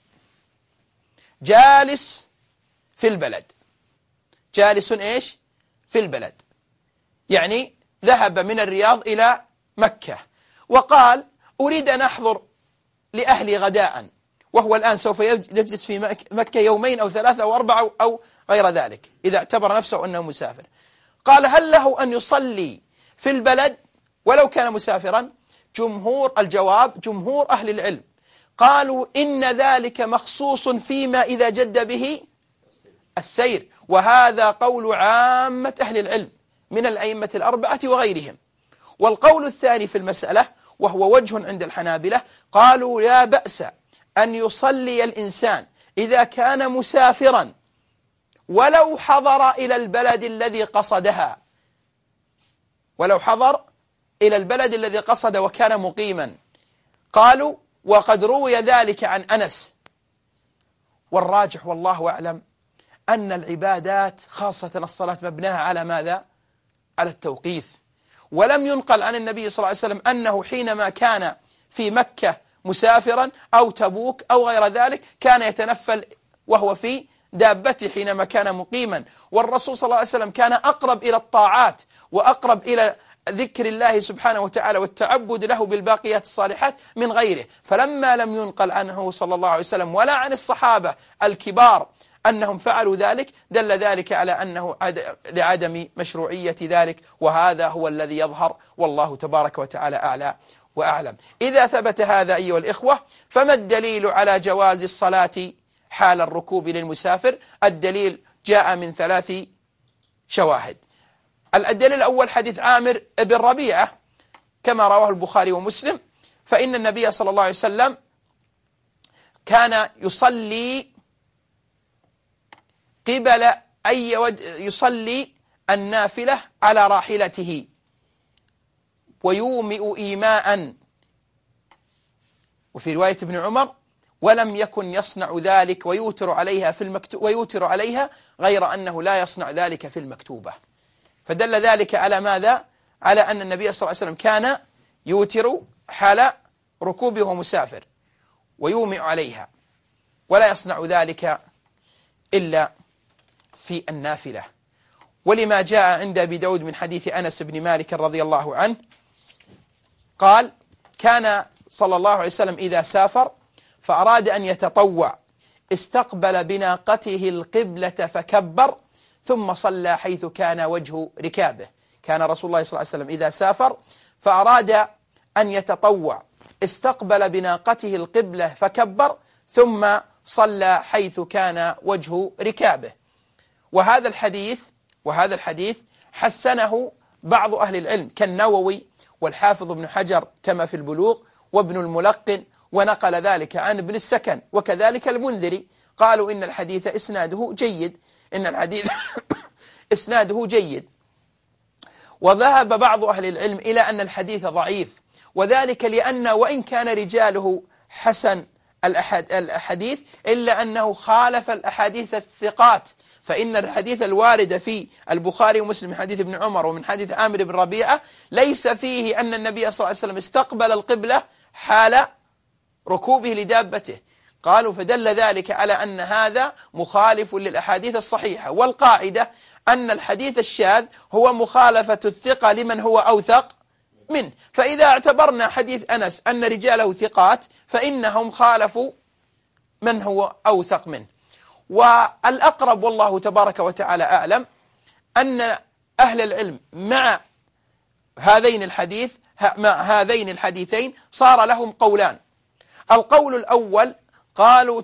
جالس في البلد، جالس إيش؟ في البلد، يعني ذهب من الرياض إلى مكة وقال أريد أن أحضر لأهلي غداء، وهو الآن سوف يجلس في مكة يومين أو 3 أو 4 أو غير ذلك، إذا اعتبر نفسه أنه مسافر. قال هل له أن يصلي في البلد ولو كان مسافرا؟ الجواب جمهور أهل العلم قالوا إن ذلك مخصوص فيما إذا جد به السير، وهذا قول عامة أهل العلم من الأئمة الأربعة وغيرهم. والقول الثاني في المسألة وهو وجه عند الحنابلة، قالوا لا بأس أن يصلي الإنسان إذا كان مسافرا ولو حضر إلى البلد الذي قصدها، ولو حضر إلى البلد الذي قصد وكان مقيما. قالوا وقد روي ذلك عن أنس. والراجح والله أعلم أن العبادات خاصة الصلاة مبناها على ماذا؟ على التوقيف. ولم ينقل عن النبي صلى الله عليه وسلم أنه حينما كان في مكة مسافرا أو تبوك أو غير ذلك كان يتنفل وهو في دابته حينما كان مقيما. والرسول صلى الله عليه وسلم كان أقرب إلى الطاعات وأقرب إلى ذكر الله سبحانه وتعالى والتعبد له بالباقيات الصالحات من غيره. فلما لم ينقل عنه صلى الله عليه وسلم ولا عن الصحابة الكبار أنهم فعلوا ذلك دل ذلك على أنه لعدم مشروعية ذلك، وهذا هو الذي يظهر، والله تبارك وتعالى أعلى وأعلم. إذا ثبت هذا أيها الإخوة فما الدليل على جواز الصلاة حال الركوب للمسافر؟ الدليل جاء من 3 شواهد. الدليل الأول حديث عامر بن ربيعة كما رواه البخاري ومسلم، فإن النبي صلى الله عليه وسلم كان يصلي قبل يصلي النافلة على راحلته ويومئ إيماء، وفي رواية ابن عمر ولم يكن يصنع ذلك ويوتر عليها غير أنه لا يصنع ذلك في المكتوبة. فدل ذلك على ماذا؟ على أن النبي صلى الله عليه وسلم كان يوتر حال ركوبه ومسافر ويومئ عليها، ولا يصنع ذلك إلا في النافلة. ولما جاء عند أبي داود من حديث أنس بن مالك رضي الله عنه قال كان صلى الله عليه وسلم إذا سافر فأراد أن يتطوع استقبل بناقته القبلة فكبر ثم صلى حيث كان وجه ركابه. كان رسول الله صلى الله عليه وسلم إذا سافر فأراد أن يتطوع استقبل بناقته القبلة فكبر ثم صلى حيث كان وجه ركابه. وهذا الحديث حسنه بعض أهل العلم كالنووي والحافظ ابن حجر كما في البلوغ وابن الملقن، ونقل ذلك عن ابن السكن وكذلك المنذري، قالوا إن الحديث إسناده جيد. وذهب بعض أهل العلم إلى أن الحديث ضعيف، وذلك لأن وإن كان رجاله حسن الأحاديث إلا أنه خالف الأحاديث الثقات، فإن الحديث الوارد في البخاري ومسلم من حديث ابن عمر ومن حديث عامر بن ربيعة ليس فيه أن النبي صلى الله عليه وسلم استقبل القبلة حال ركوبه لدابته. قالوا فدل ذلك على أن هذا مخالف للأحاديث الصحيحة. والقاعدة أن الحديث الشاذ هو مخالفة الثقة لمن هو أوثق منه، فإذا اعتبرنا حديث أنس أن رجاله ثقات فإنهم خالفوا من هو أوثق منه. والأقرب والله تبارك وتعالى أعلم أن أهل العلم مع هذين الحديثين صار لهم قولان. القول الأول قالوا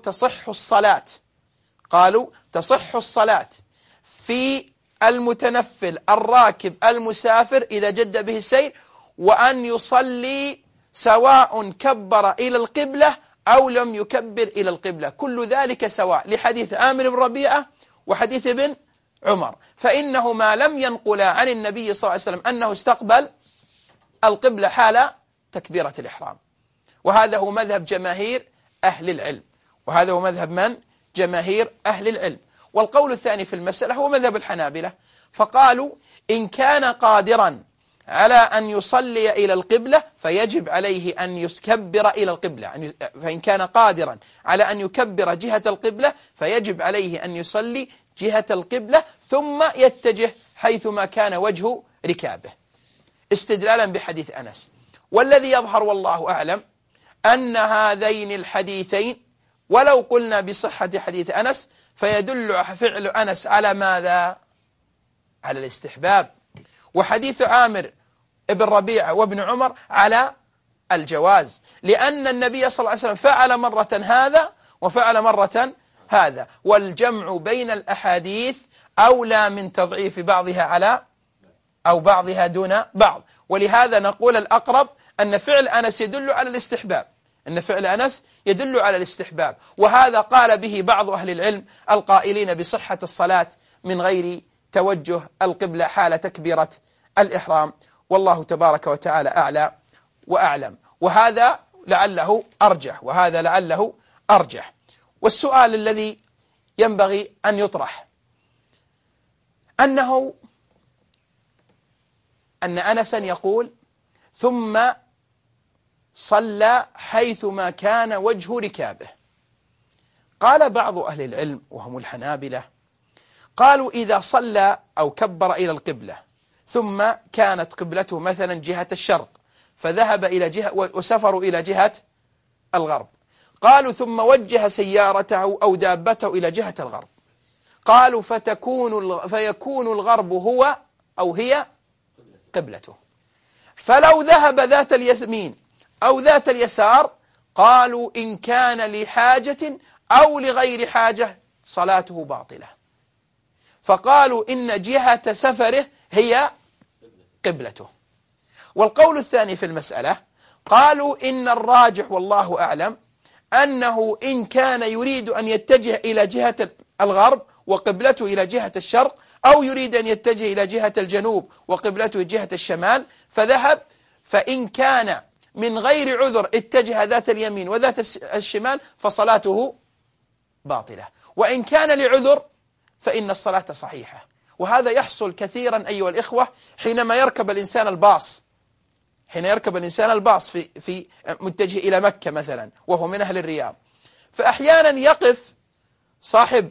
تصح الصلاة في المتنفل الراكب المسافر إذا جد به السير، وأن يصلي سواء كبر إلى القبلة أو لم يكبر إلى القبلة، كل ذلك سواء، لحديث عامر بن ربيعة وحديث ابن عمر، فإنهما لم ينقلا عن النبي صلى الله عليه وسلم أنه استقبل القبلة حال تكبيرة الإحرام. وهذا هو مذهب جماهير أهل العلم، وهذا هو مذهب من؟ جماهير أهل العلم. والقول الثاني في المسألة هو مذهب الحنابلة، فقالوا إن كان قادرا على أن يصلي إلى القبلة فيجب عليه أن يكبر إلى القبلة، فإن كان قادرا على أن يكبر جهة القبلة فيجب عليه أن يصلي جهة القبلة ثم يتجه حيثما كان وجه ركابه، استدلالا بحديث أنس. والذي يظهر والله أعلم أن هذين الحديثين ولو قلنا بصحة حديث أنس فيدل فعل أنس على ماذا؟ على الاستحباب، وحديث عامر ابن ربيعة وابن عمر على الجواز، لأن النبي صلى الله عليه وسلم فعل مرة هذا وفعل مرة هذا، والجمع بين الأحاديث أولى من تضعيف بعضها على أو بعضها دون بعض. ولهذا نقول الأقرب أن فعل أنس يدل على الاستحباب، وهذا قال به بعض أهل العلم القائلين بصحة الصلاة من غير توجه القبلة حال تكبيرة الإحرام، والله تبارك وتعالى أعلى وأعلم. وهذا لعله أرجح. والسؤال الذي ينبغي أن يطرح أن أنسا يقول ثم صلى حيثما كان وجه ركابه. قال بعض أهل العلم وهم الحنابلة قالوا إذا صلى أو كبر إلى القبلة ثم كانت قبلته مثلا جهة الشرق فذهب إلى جهة وسفروا إلى جهة الغرب، قالوا ثم وجه سيارته أو دابته إلى جهة الغرب، قالوا فيكون الغرب هو أو هي قبلته، فلو ذهب ذات اليمين أو ذات اليسار قالوا إن كان لحاجة أو لغير حاجة صلاته باطلة، فقالوا إن جهة سفره هي قبلته. والقول الثاني في المسألة قالوا إن الراجح والله أعلم أنه إن كان يريد أن يتجه إلى جهة الغرب وقبلته إلى جهة الشرق، أو يريد أن يتجه إلى جهة الجنوب وقبلته جهة الشمال فذهب، فإن كان من غير عذر اتجه ذات اليمين وذات الشمال فصلاته باطلة، وإن كان لعذر فإن الصلاة صحيحة. وهذا يحصل كثيرا أيها الإخوة حينما يركب الإنسان الباص في متجه إلى مكة مثلا وهو من أهل الرياض، فأحيانا يقف صاحب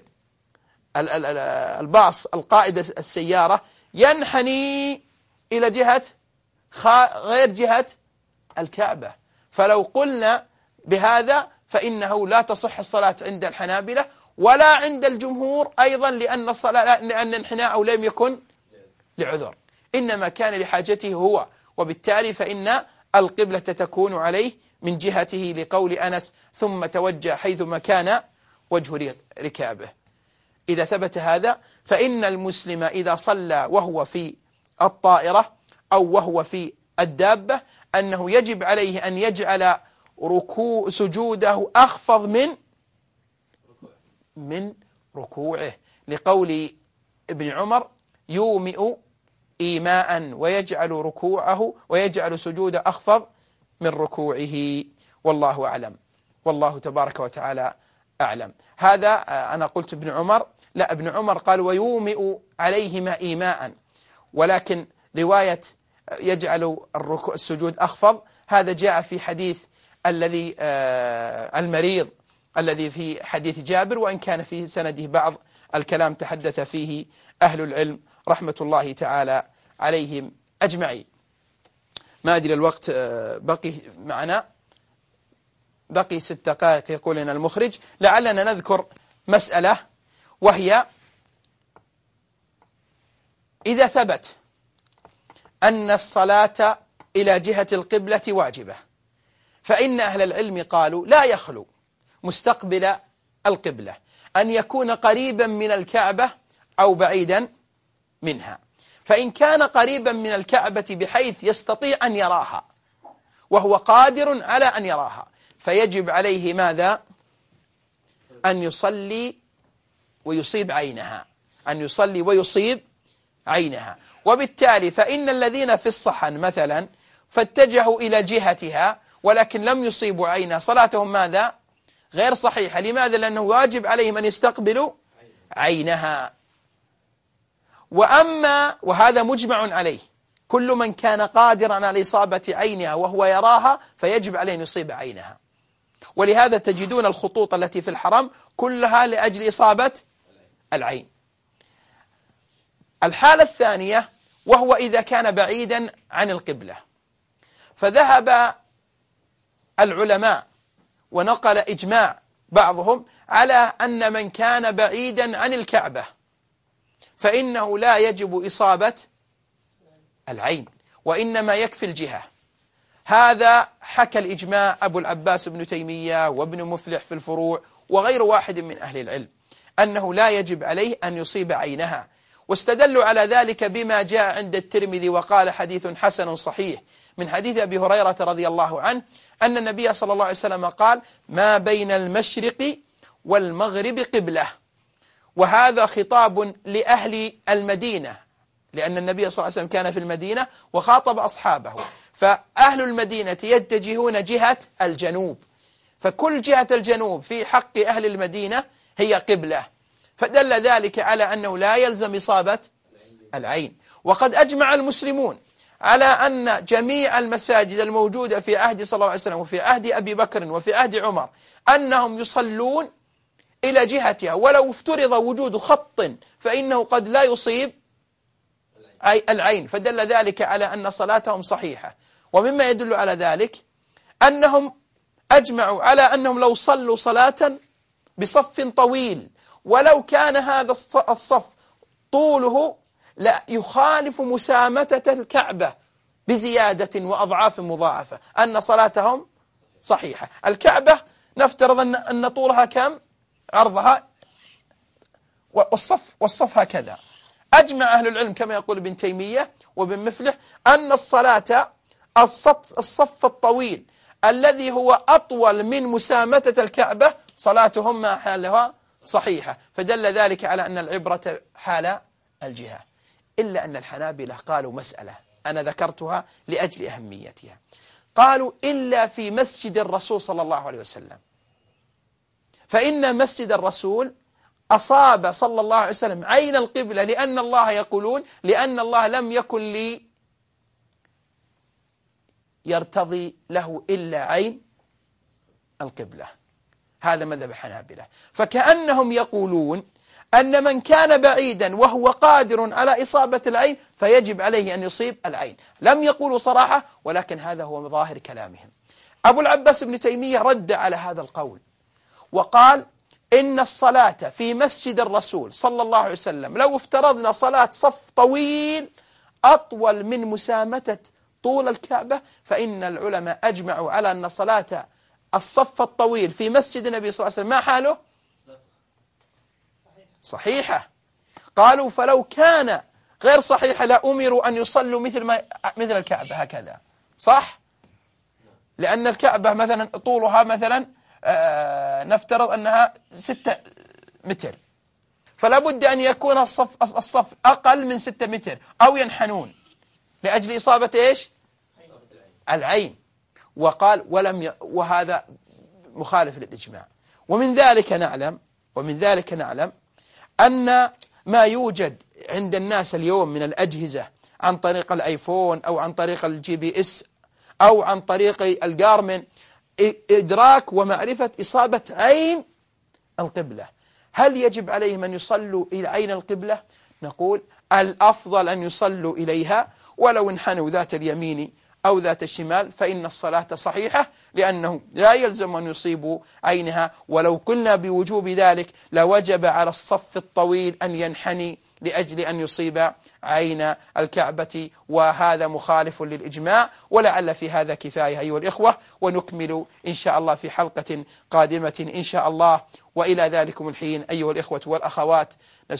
الباص القائد السيارة ينحني إلى جهة غير جهة الكعبة، فلو قلنا بهذا فإنه لا تصح الصلاة عند الحنابلة ولا عند الجمهور أيضا، لأن انحناءه لم يكن لعذر، إنما كان لحاجته هو، وبالتالي فإن القبلة تكون عليه من جهته، لقول أنس ثم توجه حيثما كان وجه ركابه. إذا ثبت هذا فإن المسلم إذا صلى وهو في الطائرة أو وهو في الدابة أنه يجب عليه أن يجعل سجوده أخفض من ركوعه، لقول ابن عمر يومئ إيماء ويجعل سجوده أخفض من ركوعه، والله أعلم، والله تبارك وتعالى أعلم. هذا أنا قلت ابن عمر، لا، ابن عمر قال ويومئ عليهما إيماء، ولكن رواية يجعل السجود أخفض هذا جاء في حديث الذي المريض الذي في حديث جابر، وإن كان في سنده بعض الكلام تحدث فيه أهل العلم رحمة الله تعالى عليهم أجمعين. ما أدري الوقت بقي معنا، بقي 6 دقائق يقول لنا المخرج، لعلنا نذكر مسألة، وهي إذا ثبت أن الصلاة إلى جهة القبلة واجبة، فإن أهل العلم قالوا لا يخلو مستقبل القبلة أن يكون قريبا من الكعبة أو بعيدا منها. فإن كان قريبا من الكعبة بحيث يستطيع أن يراها وهو قادر على أن يراها فيجب عليه ماذا؟ أن يصلي ويصيب عينها، أن يصلي ويصيب عينها. وبالتالي فإن الذين في الصحن مثلا فاتجهوا إلى جهتها ولكن لم يصيبوا عينها صلاتهم ماذا؟ غير صحيحة. لماذا؟ لأنه واجب عليهم أن يستقبلوا عينها. وهذا مجمع عليه، كل من كان قادرا على إصابة عينها وهو يراها فيجب عليه أن يصيب عينها. ولهذا تجدون الخطوط التي في الحرم كلها لأجل إصابة العين. الحالة الثانية وهو إذا كان بعيدا عن القبلة، فذهب العلماء ونقل إجماع بعضهم على أن من كان بعيدا عن الكعبة فإنه لا يجب إصابة العين وإنما يكفي الجهة. هذا حكى الإجماع أبو العباس بن تيمية وابن مفلح في الفروع وغير واحد من أهل العلم أنه لا يجب عليه أن يصيب عينها، واستدلوا على ذلك بما جاء عند الترمذي وقال حديث حسن صحيح من حديث أبي هريرة رضي الله عنه أن النبي صلى الله عليه وسلم قال: ما بين المشرق والمغرب قبلة. وهذا خطاب لأهل المدينة، لأن النبي صلى الله عليه وسلم كان في المدينة وخاطب أصحابه، فأهل المدينة يتجهون جهة الجنوب، فكل جهة الجنوب في حق أهل المدينة هي قبلة، فدل ذلك على أنه لا يلزم إصابة العين. وقد أجمع المسلمون على أن جميع المساجد الموجودة في عهد صلى الله عليه وسلم وفي عهد أبي بكر وفي عهد عمر أنهم يصلون إلى جهتها، ولو افترض وجود خط فإنه قد لا يصيب العين، فدل ذلك على أن صلاتهم صحيحة. ومما يدل على ذلك أنهم أجمعوا على أنهم لو صلوا صلاة بصف طويل ولو كان هذا الصف طوله لا يخالف مسامتة الكعبة بزيادة وأضعاف مضاعفة أن صلاتهم صحيحة. الكعبة نفترض أن طولها كم؟ عرضها، والصف هكذا. أجمع أهل العلم كما يقول ابن تيمية وابن مفلح أن الصلاة الصف الطويل الذي هو أطول من مسامتة الكعبة صلاتهم ما حالها صحيحة، فدل ذلك على أن العبرة حال الجهة. إلا أن الحنابلة قالوا مسألة أنا ذكرتها لأجل أهميتها، قالوا إلا في مسجد الرسول صلى الله عليه وسلم، فإن مسجد الرسول أصاب صلى الله عليه وسلم عين القبلة، لأن الله يقولون لأن الله لم يكن لي يرتضي له إلا عين القبلة. هذا مذهب الحنابلة. فكأنهم يقولون أن من كان بعيدا وهو قادر على إصابة العين فيجب عليه أن يصيب العين. لم يقولوا صراحة، ولكن هذا هو ظاهر كلامهم. أبو العباس بن تيمية رد على هذا القول وقال إن الصلاة في مسجد الرسول صلى الله عليه وسلم لو افترضنا صلاة صف طويل أطول من مسامتة طول الكعبة، فإن العلماء أجمعوا على أن صلاة الصف الطويل في مسجد النبي صلى الله عليه وسلم ما حاله؟ صحيحة. قالوا فلو كان غير صحيحة لأمروا أن يصلوا مثل الكعبة هكذا، صح؟ لأن الكعبة مثلا طولها مثلا نفترض أنها 6 متر، فلا بد أن يكون الصف أقل من 6 متر أو ينحنون لأجل إصابة إيش؟ العين. وقال وهذا مخالف للإجماع. ومن ذلك نعلم أن ما يوجد عند الناس اليوم من الأجهزة عن طريق الآيفون أو عن طريق الGPS أو عن طريق الجارمن إدراك ومعرفة إصابة عين القبلة، هل يجب عليهم أن يصلوا إلى عين القبلة؟ نقول الأفضل أن يصلوا إليها ولو انحنوا ذات اليمين أو ذات الشمال، فإن الصلاة صحيحة، لأنه لا يلزم أن يصيبوا عينها. ولو قلنا بوجوب ذلك لوجب على الصف الطويل أن ينحني لأجل أن يصيب عين الكعبة، وهذا مخالف للإجماع. ولعل في هذا كفاية أيها الإخوة، ونكمل إن شاء الله في حلقة قادمة إن شاء الله. وإلى ذلكم الحين أيها الإخوة والأخوات،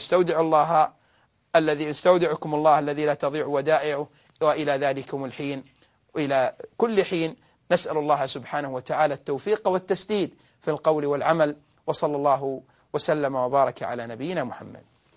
استودعكم الله الذي لا تضيع ودائعه. وإلى ذلكم الحين وإلى كل حين نسأل الله سبحانه وتعالى التوفيق والتسديد في القول والعمل، وصلى الله وسلم وبارك على نبينا محمد.